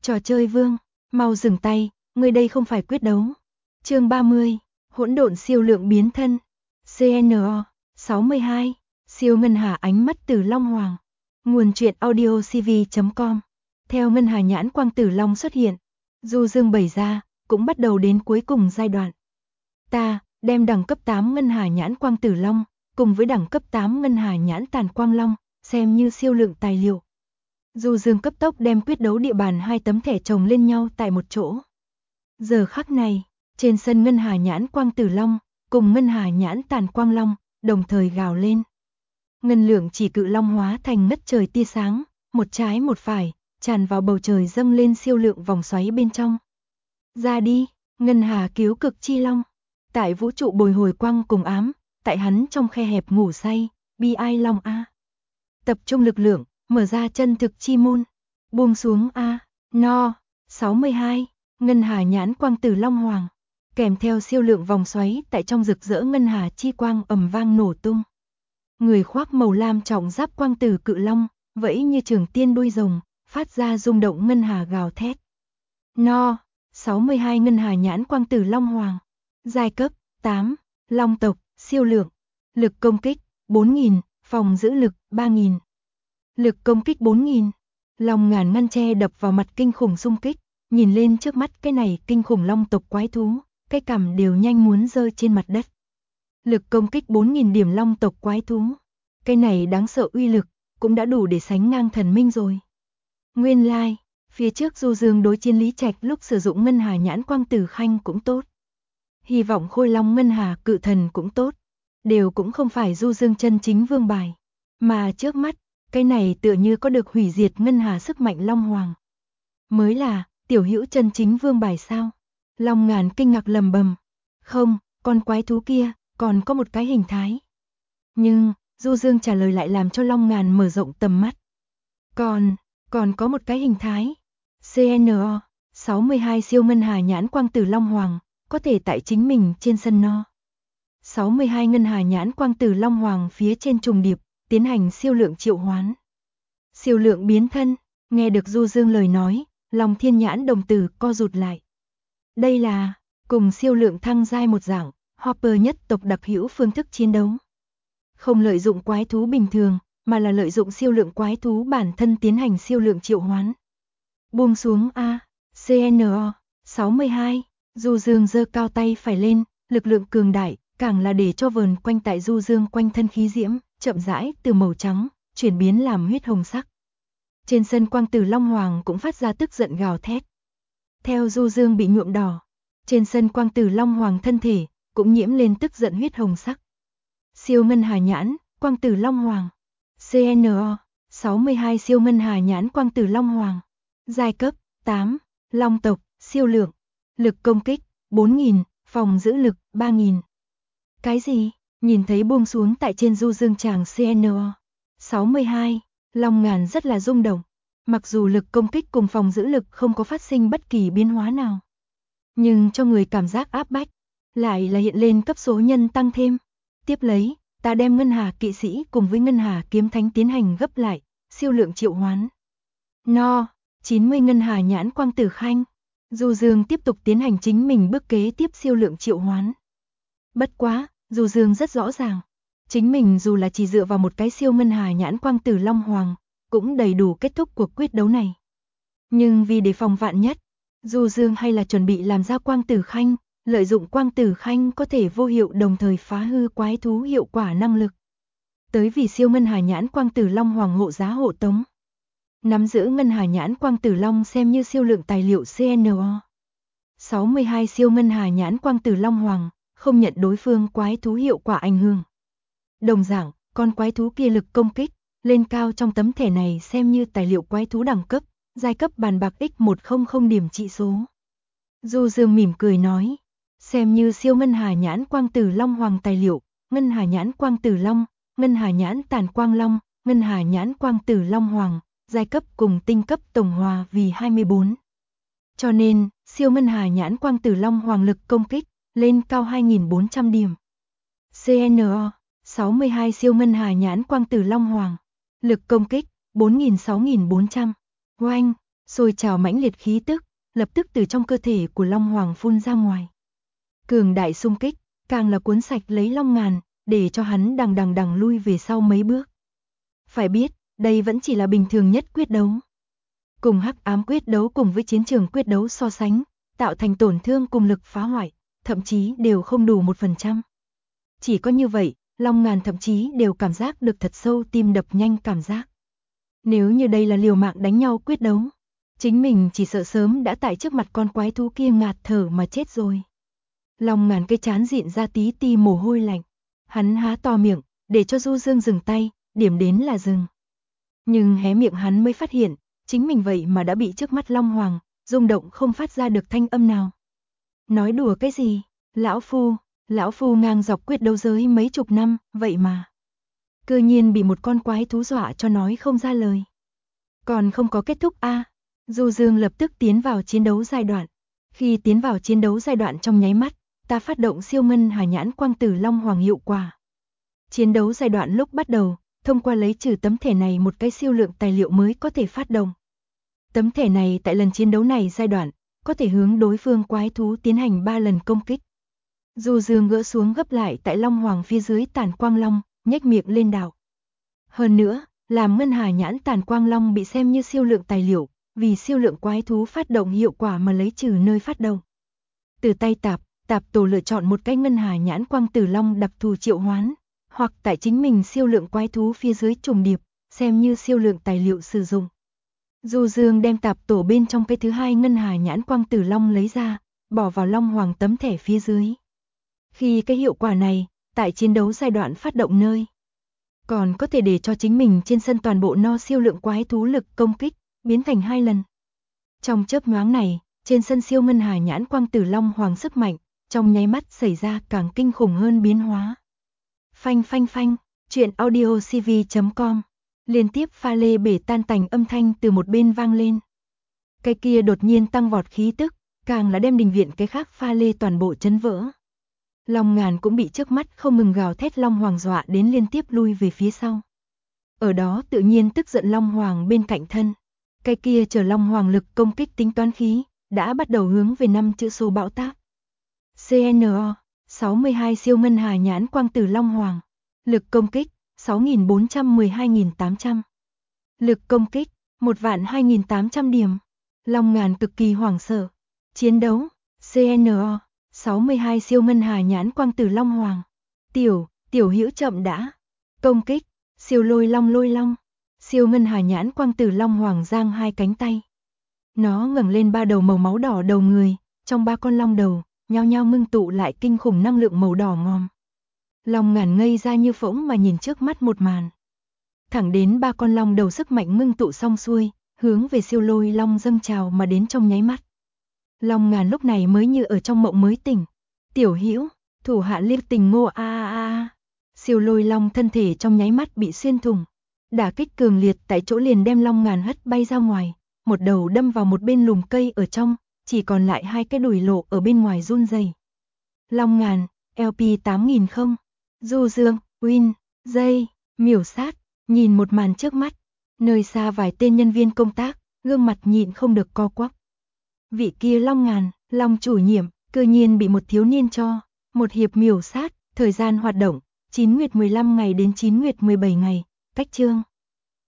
Trò chơi vương, mau dừng tay, ngươi đây không phải quyết đấu. Chương 30, hỗn độn siêu lượng biến thân. CNO 62, siêu ngân hà ánh mắt Tử Long Hoàng. Nguồn truyện audio cv.com. Theo ngân hà nhãn quang Tử Long xuất hiện, Du Dương bày ra, cũng bắt đầu đến cuối cùng giai đoạn. Ta đem đẳng cấp 8 ngân hà nhãn quang Tử Long cùng với đẳng cấp 8 ngân hà nhãn Tàn Quang Long xem như siêu lượng tài liệu. Du Dương cấp tốc đem quyết đấu địa bàn 2 tấm thẻ chồng lên nhau tại một chỗ. Giờ khắc này, trên sân ngân hà nhãn quang Tử Long cùng ngân hà nhãn Tàn Quang Long đồng thời gào lên. Ngân lượng chỉ cự long hóa thành ngất trời tia sáng, một trái một phải, tràn vào bầu trời dâng lên siêu lượng vòng xoáy bên trong. Ra đi, ngân hà cứu cực chi long. Tại vũ trụ bồi hồi quang cùng ám, tại hắn trong khe hẹp ngủ say, bi ai long a. Tập trung lực lượng, mở ra chân thực chi môn. Buông xuống a, no, 62, ngân hà nhãn quang Tử Long Hoàng. Kèm theo siêu lượng vòng xoáy tại trong rực rỡ ngân hà chi quang ầm vang nổ tung. Người khoác màu lam trọng giáp quang tử cự long, vẫy như trường tiên đuôi rồng, phát ra rung động ngân hà gào thét. No, 62 ngân hà nhãn quang Tử Long Hoàng. Giai cấp 8, long tộc, siêu lượng. Lực công kích 4000, phòng giữ lực 3000. Lực công kích 4000. Long ngàn ngăn che đập vào mặt kinh khủng xung kích, nhìn lên trước mắt cái này kinh khủng long tộc quái thú, cái cằm đều nhanh muốn rơi trên mặt đất. Lực công kích 4000 điểm long tộc quái thú. Cái này đáng sợ uy lực, cũng đã đủ để sánh ngang thần minh rồi. Nguyên lai, phía trước Du Dương đối chiến Lý Trạch lúc sử dụng ngân hà nhãn quang Tử Khanh cũng tốt. Hy vọng Khôi Long ngân hà cự thần cũng tốt. Đều cũng không phải Du Dương chân chính vương bài. Mà trước mắt, cái này tựa như có được hủy diệt ngân hà sức mạnh Long Hoàng. Mới là, tiểu hữu chân chính vương bài sao? Long ngàn kinh ngạc lầm bầm. Không, con quái thú kia, còn có một cái hình thái. Nhưng, Du Dương trả lời lại làm cho Long ngàn mở rộng tầm mắt. Còn có một cái hình thái. CNO 62 siêu ngân hà nhãn quang Tử Long Hoàng, có thể tại chính mình trên sân no. 62 ngân hà nhãn quang Tử Long Hoàng phía trên trùng điệp, tiến hành siêu lượng triệu hoán. Siêu lượng biến thân, nghe được Du Dương lời nói, Long Thiên Nhãn đồng tử co rụt lại. Đây là, cùng siêu lượng thăng giai một dạng, Hopper nhất tộc đặc hữu phương thức chiến đấu. Không lợi dụng quái thú bình thường, mà là lợi dụng siêu lượng quái thú bản thân tiến hành siêu lượng triệu hoán. Buông xuống a, CNO 62, Du Dương giơ cao tay phải lên, lực lượng cường đại, càng là để cho vờn quanh tại Du Dương quanh thân khí diễm, chậm rãi từ màu trắng, chuyển biến làm huyết hồng sắc. Trên sân quang Tử Long Hoàng cũng phát ra tức giận gào thét. Theo Du Dương bị nhuộm đỏ, trên sân quang Tử Long Hoàng thân thể cũng nhiễm lên tức giận huyết hồng sắc. Siêu ngân hà nhãn, quang Tử Long Hoàng. CNO 62 siêu ngân hà nhãn quang Tử Long Hoàng. Giai cấp 8, long tộc, siêu lượng. Lực công kích 4000, phòng giữ lực 3000. Cái gì? Nhìn thấy buông xuống tại trên Du Dương tràng CNO 62, Long ngàn rất là rung động. Mặc dù lực công kích cùng phòng giữ lực không có phát sinh bất kỳ biến hóa nào, nhưng cho người cảm giác áp bách, lại là hiện lên cấp số nhân tăng thêm. Tiếp lấy, ta đem ngân hà kỵ sĩ cùng với ngân hà kiếm thánh tiến hành gấp lại, siêu lượng triệu hoán. No, 90 ngân hà nhãn quang Tử Khanh. Du Dương tiếp tục tiến hành chính mình bước kế tiếp siêu lượng triệu hoán. Bất quá, Du Dương rất rõ ràng, chính mình dù là chỉ dựa vào một cái siêu ngân hà nhãn quang Tử Long Hoàng, cũng đầy đủ kết thúc cuộc quyết đấu này. Nhưng vì đề phòng vạn nhất, Du Dương hay là chuẩn bị làm ra quang Tử Khanh, lợi dụng quang Tử Khanh có thể vô hiệu đồng thời phá hư quái thú hiệu quả năng lực. Tới vì siêu ngân hà nhãn quang Tử Long Hoàng hộ giá hộ tống. Nắm giữ ngân hà nhãn quang Tử Long xem như siêu lượng tài liệu CNO 62 siêu ngân hà nhãn quang Tử Long Hoàng, không nhận đối phương quái thú hiệu quả ảnh hưởng. Đồng dạng, con quái thú kia lực công kích, lên cao trong tấm thẻ này xem như tài liệu quái thú đẳng cấp, giai cấp bàn bạc X100 điểm trị số. Du Dương mỉm cười nói, xem như siêu ngân hà nhãn quang Tử Long Hoàng tài liệu, ngân hà nhãn quang Tử Long, ngân hà nhãn Tàn Quang Long, ngân hà nhãn quang Tử Long Hoàng, giai cấp cùng tinh cấp tổng hòa vì 24. Cho nên, siêu ngân hà nhãn quang Tử Long Hoàng lực công kích, lên cao 2400 điểm. CNO 62 siêu ngân hà nhãn quang Tử Long Hoàng, lực công kích 4000-6400. Oanh, sôi trào mãnh liệt khí tức, lập tức từ trong cơ thể của Long Hoàng phun ra ngoài. Cường đại xung kích, càng là cuốn sạch lấy Long Ngàn, để cho hắn đằng lui về sau mấy bước. Phải biết, đây vẫn chỉ là bình thường nhất quyết đấu. Cùng hắc ám quyết đấu cùng với chiến trường quyết đấu so sánh, tạo thành tổn thương cùng lực phá hoại, thậm chí đều không đủ 1%. Chỉ có như vậy, Long Ngàn thậm chí đều cảm giác được thật sâu tim đập nhanh cảm giác. Nếu như đây là liều mạng đánh nhau quyết đấu, chính mình chỉ sợ sớm đã tại trước mặt con quái thú kia ngạt thở mà chết rồi. Long Ngàn cái trán dịn ra tí ti mồ hôi lạnh. Hắn há to miệng, để cho Du Dương dừng tay, điểm đến là dừng. Nhưng hé miệng hắn mới phát hiện, chính mình vậy mà đã bị trước mắt Long Hoàng, rung động không phát ra được thanh âm nào. Nói đùa cái gì, lão phu ngang dọc quyết đấu giới mấy chục năm, vậy mà. Cơ nhiên bị một con quái thú dọa cho nói không ra lời. Còn không có kết thúc a. Du Dương lập tức tiến vào chiến đấu giai đoạn. Khi tiến vào chiến đấu giai đoạn trong nháy mắt, ta phát động siêu ngân hà nhãn quang tử Long Hoàng hiệu quả. Chiến đấu giai đoạn lúc bắt đầu, thông qua lấy trừ tấm thẻ này một cái siêu lượng tài liệu mới có thể phát động. Tấm thẻ này tại lần chiến đấu này giai đoạn, có thể hướng đối phương quái thú tiến hành 3 lần công kích. Du Dương gỡ xuống gấp lại tại Long Hoàng phía dưới Tàn Quang Long, nhếch miệng lên đạo. Hơn nữa, làm ngân hà nhãn Tàn Quang Long bị xem như siêu lượng tài liệu, vì siêu lượng quái thú phát động hiệu quả mà lấy trừ nơi phát động. Từ tay Tạp Tổ lựa chọn một cái ngân hà nhãn quang tử long đặc thù triệu hoán, hoặc tại chính mình siêu lượng quái thú phía dưới trùng điệp, xem như siêu lượng tài liệu sử dụng. Du Dương đem Tạp Tổ bên trong cái thứ hai ngân hà nhãn quang tử long lấy ra, bỏ vào Long Hoàng tấm thẻ phía dưới. Khi cái hiệu quả này, tại chiến đấu giai đoạn phát động nơi, còn có thể để cho chính mình trên sân toàn bộ no siêu lượng quái thú lực công kích, biến thành 2 lần. Trong chớp nhoáng này, trên sân siêu ngân hà nhãn quang tử Long Hoàng sức mạnh, trong nháy mắt xảy ra càng kinh khủng hơn biến hóa. Phanh, truyện audiocv.com, liên tiếp pha lê bể tan tành âm thanh từ một bên vang lên. Cái kia đột nhiên tăng vọt khí tức, càng là đem đình viện cái khác pha lê toàn bộ chấn vỡ. Long Ngàn cũng bị trước mắt không ngừng gào thét Long Hoàng dọa đến liên tiếp lui về phía sau. Ở đó tự nhiên tức giận Long Hoàng bên cạnh thân. Cái kia chờ Long Hoàng lực công kích tính toán khí, đã bắt đầu hướng về 5 chữ số bão táp. CNO 62 siêu ngân hà nhãn quang tử Long Hoàng. Lực công kích 6.412.800. Lực công kích 1.2.800 điểm. Long Ngàn cực kỳ hoảng sợ. Chiến đấu CNO 62 siêu ngân hà nhãn quang tử Long Hoàng. Tiểu hữu chậm đã. Công kích siêu lôi long. Siêu ngân hà nhãn quang tử Long Hoàng giang hai cánh tay. Nó ngẩng lên 3 đầu màu máu đỏ đầu người, trong 3 con long đầu, nhao nhao ngưng tụ lại kinh khủng năng lượng màu đỏ ngòm. Long Ngàn ngây ra như phỗng mà nhìn trước mắt một màn. Thẳng đến 3 con long đầu sức mạnh ngưng tụ xong xuôi, hướng về siêu lôi long dâng trào mà đến trong nháy mắt. Long Ngàn lúc này mới như ở trong mộng mới tỉnh. Tiểu hữu, thủ hạ liếc tình ngô a. Siêu lôi long thân thể trong nháy mắt bị xuyên thủng. Đả kích cường liệt tại chỗ liền đem Long Ngàn hất bay ra ngoài, một đầu đâm vào một bên lùm cây ở trong, chỉ còn lại 2 cái đùi lộ ở bên ngoài run rẩy. Long Ngàn, LP 8000 không. Du Dương, Win, Dây, miểu sát, nhìn một màn trước mắt, nơi xa vài tên nhân viên công tác, gương mặt nhịn không được co quắp. Vị kia Long Ngàn, Long chủ nhiệm, cơ nhiên bị một thiếu niên cho một hiệp miểu sát, thời gian hoạt động 9 nguyệt 15 ngày đến 9 nguyệt 17 ngày, cách chương